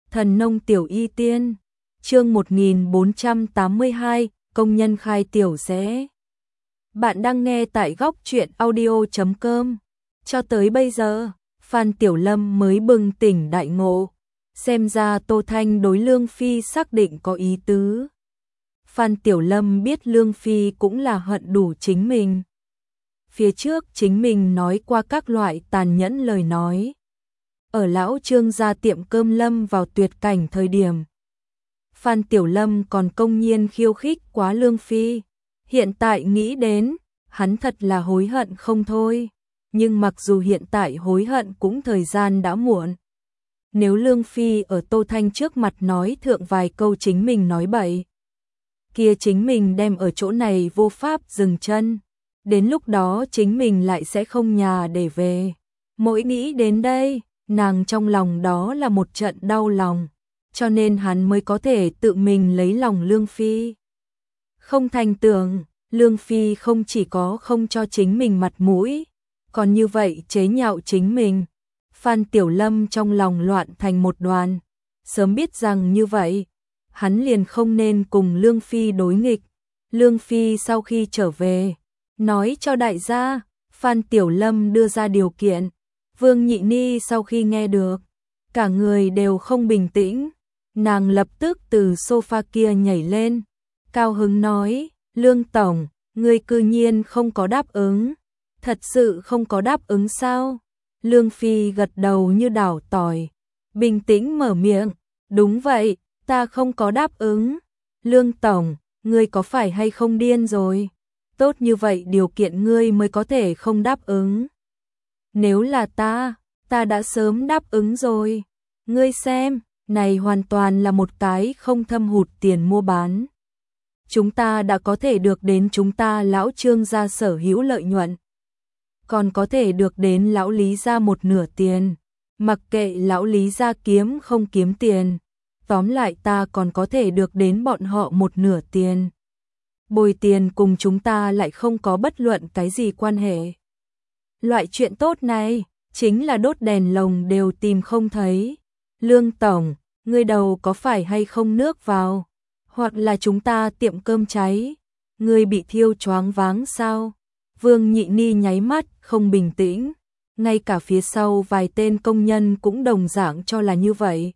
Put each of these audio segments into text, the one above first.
Thần nông tiểu y tiên, chương 1482, công nhân khai tiểu rẽ. Bạn đang nghe tại góc truyện audio.com. Cho tới bây giờ, Phan Tiểu Lâm mới bừng tỉnh đại ngộ. Xem ra Tô Thanh đối Lương Phi xác định có ý tứ. Phan Tiểu Lâm biết Lương Phi cũng là hận đủ chính mình. Phía trước chính mình nói qua các loại tàn nhẫn lời nói. Ở lão Trương gia tiệm cơm lâm vào tuyệt cảnh thời điểm. Phan Tiểu Lâm còn công nhiên khiêu khích quá Lương Phi. Hiện tại nghĩ đến, hắn thật là hối hận không thôi. Nhưng mặc dù hiện tại hối hận cũng thời gian đã muộn. Nếu Lương Phi ở Tô Thanh trước mặt nói thượng vài câu chính mình nói bậy, kia chính mình đem ở chỗ này vô pháp dừng chân. Đến lúc đó chính mình lại sẽ không nhà để về. Mỗi nghĩ đến đây, nàng trong lòng đó là một trận đau lòng, cho nên hắn mới có thể tự mình lấy lòng Lương Phi. Không thành tưởng, Lương Phi không chỉ có không cho chính mình mặt mũi, còn như vậy chế nhạo chính mình. Phan Tiểu Lâm trong lòng loạn thành một đoàn, sớm biết rằng như vậy, hắn liền không nên cùng Lương Phi đối nghịch. Lương Phi sau khi trở về, nói cho đại gia, Phan Tiểu Lâm đưa ra điều kiện. Vương Nhị Ni sau khi nghe được, cả người đều không bình tĩnh, nàng lập tức từ sofa kia nhảy lên, cao hứng nói, Lương Tổng, ngươi cư nhiên không có đáp ứng, thật sự không có đáp ứng sao? Lương Phi gật đầu như đảo tỏi, bình tĩnh mở miệng, đúng vậy, ta không có đáp ứng. Lương Tổng, ngươi có phải hay không điên rồi? Tốt như vậy điều kiện ngươi mới có thể không đáp ứng. Nếu là ta đã sớm đáp ứng rồi. Ngươi xem, này hoàn toàn là một cái không thâm hụt tiền mua bán. Chúng ta đã có thể được đến chúng ta lão Trương gia sở hữu lợi nhuận. Còn có thể được đến lão Lý gia một nửa tiền. Mặc kệ lão Lý gia kiếm không kiếm tiền. Tóm lại ta còn có thể được đến bọn họ một nửa tiền. Bồi tiền cùng chúng ta lại không có bất luận cái gì quan hệ. Loại chuyện tốt này, chính là đốt đèn lồng đều tìm không thấy. Lương Tổng, ngươi đầu có phải hay không nước vào? Hoặc là chúng ta tiệm cơm cháy? Ngươi bị thiêu choáng váng sao? Vương Nhị Ni nháy mắt, không bình tĩnh. Ngay cả phía sau vài tên công nhân cũng đồng dạng cho là như vậy.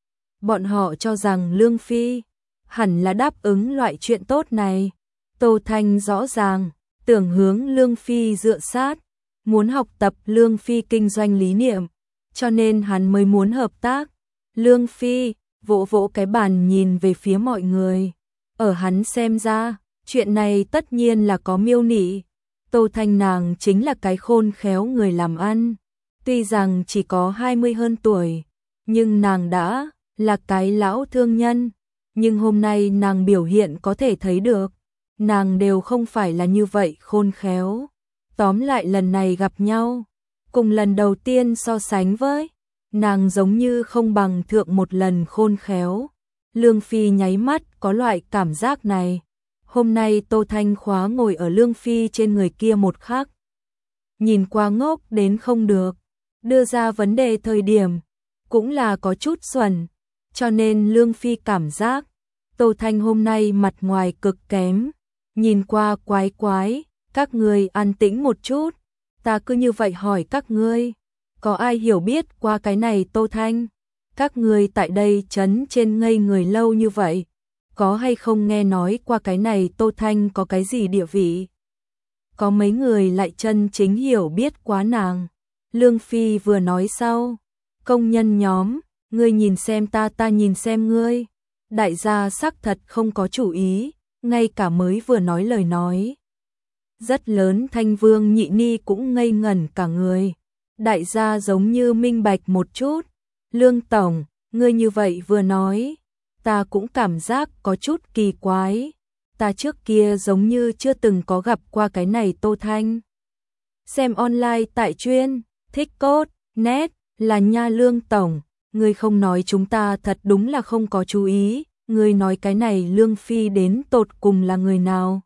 Bọn họ cho rằng Lương Phi hẳn là đáp ứng loại chuyện tốt này. Tô Thanh rõ ràng, tưởng hướng Lương Phi dựa sát, muốn học tập Lương Phi kinh doanh lý niệm, cho nên hắn mới muốn hợp tác. Lương Phi vỗ vỗ cái bàn nhìn về phía mọi người. Ở hắn xem ra, chuyện này tất nhiên là có miêu nị. Tô Thanh nàng chính là cái khôn khéo người làm ăn. Tuy rằng chỉ có 20 hơn tuổi, nhưng nàng đã là cái lão thương nhân. Nhưng hôm nay nàng biểu hiện có thể thấy được, nàng đều không phải là như vậy khôn khéo. Tóm lại lần này gặp nhau, cùng lần đầu tiên so sánh với, nàng giống như không bằng thượng một lần khôn khéo. Lương Phi nháy mắt có loại cảm giác này. Hôm nay Tô Thanh khóa ngồi ở Lương Phi trên người kia một khắc. Nhìn qua ngốc đến không được, đưa ra vấn đề thời điểm, cũng là có chút xuẩn. Cho nên Lương Phi cảm giác, Tô Thanh hôm nay mặt ngoài cực kém, nhìn qua quái quái. Các ngươi an tĩnh một chút, ta cứ như vậy hỏi các ngươi, có ai hiểu biết qua cái này Tô Thanh? Các ngươi tại đây trấn trên ngây người lâu như vậy, có hay không nghe nói qua cái này Tô Thanh có cái gì địa vị? Có mấy người lại chân chính hiểu biết quá nàng. Lương Phi vừa nói sau, công nhân nhóm, ngươi nhìn xem ta nhìn xem ngươi. Đại gia xác thật không có chủ ý, ngay cả mới vừa nói lời nói rất lớn Thanh Vương Nhị Ni cũng ngây ngẩn cả người. Đại gia giống như minh bạch một chút. Lương Tổng, ngươi như vậy vừa nói, ta cũng cảm giác có chút kỳ quái. Ta trước kia giống như chưa từng có gặp qua cái này Tô Thanh. Xem online tại chuyên, thích cốt, net, là nha Lương Tổng. Ngươi không nói chúng ta thật đúng là không có chú ý. Ngươi nói cái này Lương Phi đến tột cùng là người nào?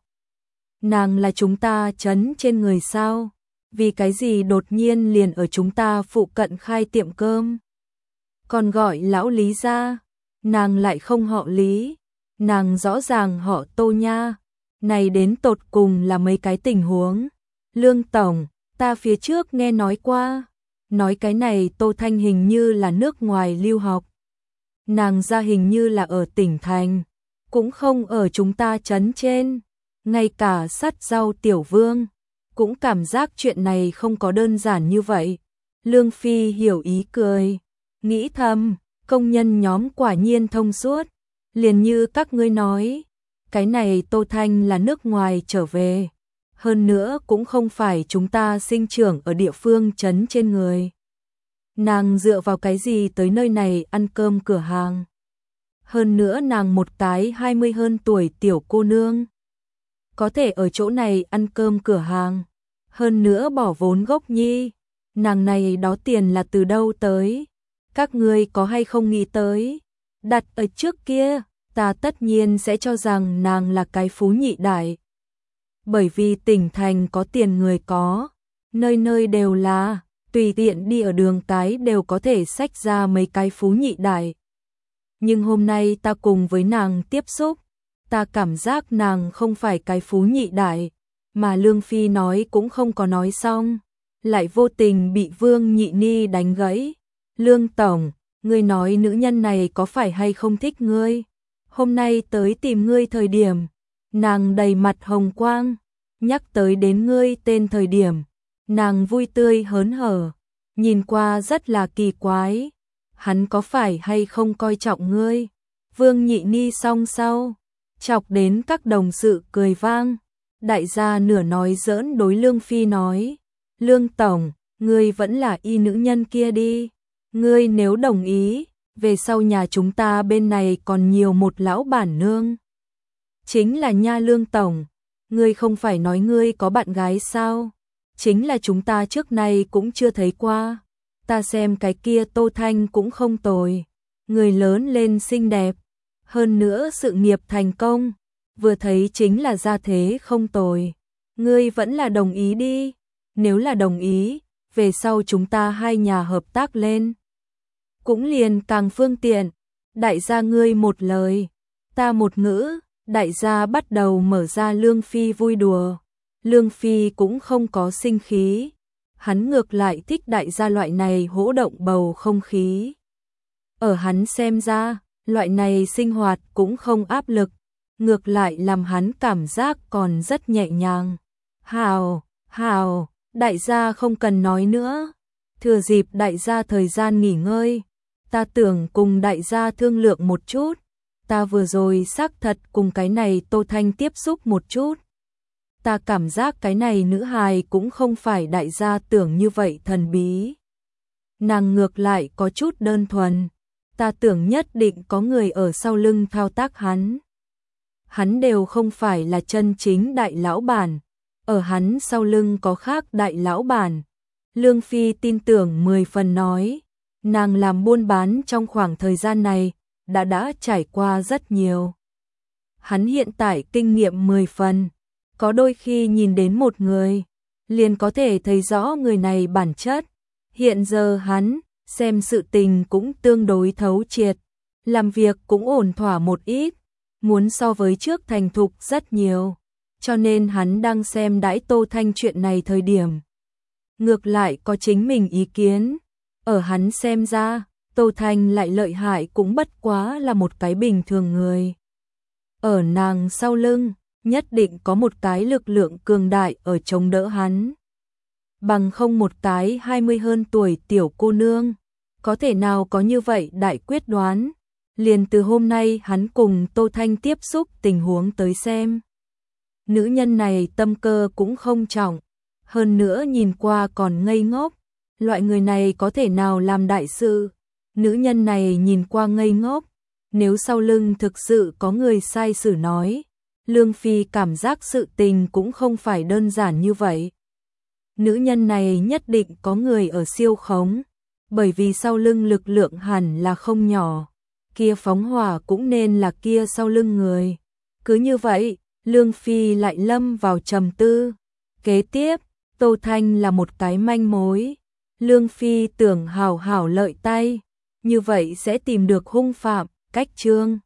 Nàng là chúng ta trấn trên người sao? Vì cái gì đột nhiên liền ở chúng ta phụ cận khai tiệm cơm? còn gọi lão Lý ra, nàng lại không họ Lý, nàng rõ ràng họ Tô nha, này đến tột cùng là mấy cái tình huống. Lương tổng, ta phía trước nghe nói qua, nói cái này Tô Thanh hình như là nước ngoài lưu học. Nàng ra hình như là ở tỉnh thành, cũng không ở chúng ta trấn trên, ngay cả sắt rau tiểu vương, cũng cảm giác chuyện này không có đơn giản như vậy. Lương Phi hiểu ý cười, nghĩ thầm, công nhân nhóm quả nhiên thông suốt, liền như các ngươi nói, cái này Tô Thanh là nước ngoài trở về, hơn nữa cũng không phải chúng ta sinh trưởng ở địa phương trấn trên người. Nàng dựa vào cái gì tới nơi này ăn cơm cửa hàng? Hơn nữa nàng một cái 20 hơn tuổi tiểu cô nương, có thể ở chỗ này ăn cơm cửa hàng, hơn nữa bỏ vốn gốc nhi, nàng này đó tiền là từ đâu tới? Các ngươi có hay không nghĩ tới? Đặt ở trước kia, ta tất nhiên sẽ cho rằng nàng là cái phú nhị đại. Bởi vì tỉnh thành có tiền người có, nơi nơi đều là, tùy tiện đi ở đường cái đều có thể xách ra mấy cái phú nhị đại. Nhưng hôm nay ta cùng với nàng tiếp xúc, ta cảm giác nàng không phải cái phú nhị đại, mà Lương Phi nói cũng không có nói xong, lại vô tình bị Vương Nhị Ni đánh gãy. Lương tổng, ngươi nói nữ nhân này có phải hay không thích ngươi? Hôm nay tới tìm ngươi thời điểm, nàng đầy mặt hồng quang, nhắc tới đến ngươi tên thời điểm, nàng vui tươi hớn hở, nhìn qua rất là kỳ quái. Hắn có phải hay không coi trọng ngươi? Vương Nhị Ni song sau, chọc đến các đồng sự cười vang. Đại gia nửa nói giỡn đối Lương Phi nói, Lương tổng, ngươi vẫn là y nữ nhân kia đi. Ngươi nếu đồng ý, về sau nhà chúng ta bên này còn nhiều một lão bản nương. Chính là nha Lương tổng, ngươi không phải nói ngươi có bạn gái sao? Chính là chúng ta trước nay cũng chưa thấy qua. Ta xem cái kia Tô Thanh cũng không tồi, người lớn lên xinh đẹp, hơn nữa sự nghiệp thành công, vừa thấy chính là gia thế không tồi. Ngươi vẫn là đồng ý đi, nếu là đồng ý, về sau chúng ta hai nhà hợp tác lên. Cũng liền càng phương tiện, đại gia ngươi một lời, ta một ngữ, đại gia bắt đầu mở ra Lương Phi vui đùa. Lương Phi cũng không có sinh khí. Hắn ngược lại thích đại gia loại này hỗ động bầu không khí. Ở hắn xem ra, loại này sinh hoạt cũng không áp lực, ngược lại làm hắn cảm giác còn rất nhẹ nhàng. Hào, hào, đại gia không cần nói nữa. Thừa dịp đại gia thời gian nghỉ ngơi, ta tưởng cùng đại gia thương lượng một chút. Ta vừa rồi xác thật cùng cái này Tô Thanh tiếp xúc một chút. Ta cảm giác cái này nữ hài cũng không phải đại gia tưởng như vậy thần bí. Nàng ngược lại có chút đơn thuần. Ta tưởng nhất định có người ở sau lưng thao tác hắn. Hắn đều không phải là chân chính đại lão bản. Ở hắn sau lưng có khác đại lão bản. Lương Phi tin tưởng 10 phần nói. Nàng làm buôn bán trong khoảng thời gian này đã trải qua rất nhiều. Hắn hiện tại kinh nghiệm 10 phần. Có đôi khi nhìn đến một người, liền có thể thấy rõ người này bản chất. Hiện giờ hắn, xem sự tình cũng tương đối thấu triệt, làm việc cũng ổn thỏa một ít, muốn so với trước thành thục rất nhiều. Cho nên hắn đang xem đãi Tô Thanh chuyện này thời điểm. Ngược lại có chính mình ý kiến, ở hắn xem ra, Tô Thanh lại lợi hại cũng bất quá là một cái bình thường người. Ở nàng sau lưng, nhất định có một cái lực lượng cường đại ở chống đỡ hắn. Bằng không một cái 20 hơn tuổi tiểu cô nương, có thể nào có như vậy đại quyết đoán. Liền từ hôm nay hắn cùng Tô Thanh tiếp xúc tình huống tới xem. Nữ nhân này tâm cơ cũng không trọng, hơn nữa nhìn qua còn ngây ngốc. Loại người này có thể nào làm đại sự? Nữ nhân này nhìn qua ngây ngốc, nếu sau lưng thực sự có người sai sử nói, Lương Phi cảm giác sự tình cũng không phải đơn giản như vậy. Nữ nhân này nhất định có người ở siêu khống, bởi vì sau lưng lực lượng hẳn là không nhỏ, kia phóng hỏa cũng nên là kia sau lưng người. Cứ như vậy, Lương Phi lại lâm vào trầm tư. Kế tiếp, Tô Thanh là một cái manh mối. Lương Phi tưởng hảo hảo lợi tay, như vậy sẽ tìm được hung phạm, cách chương.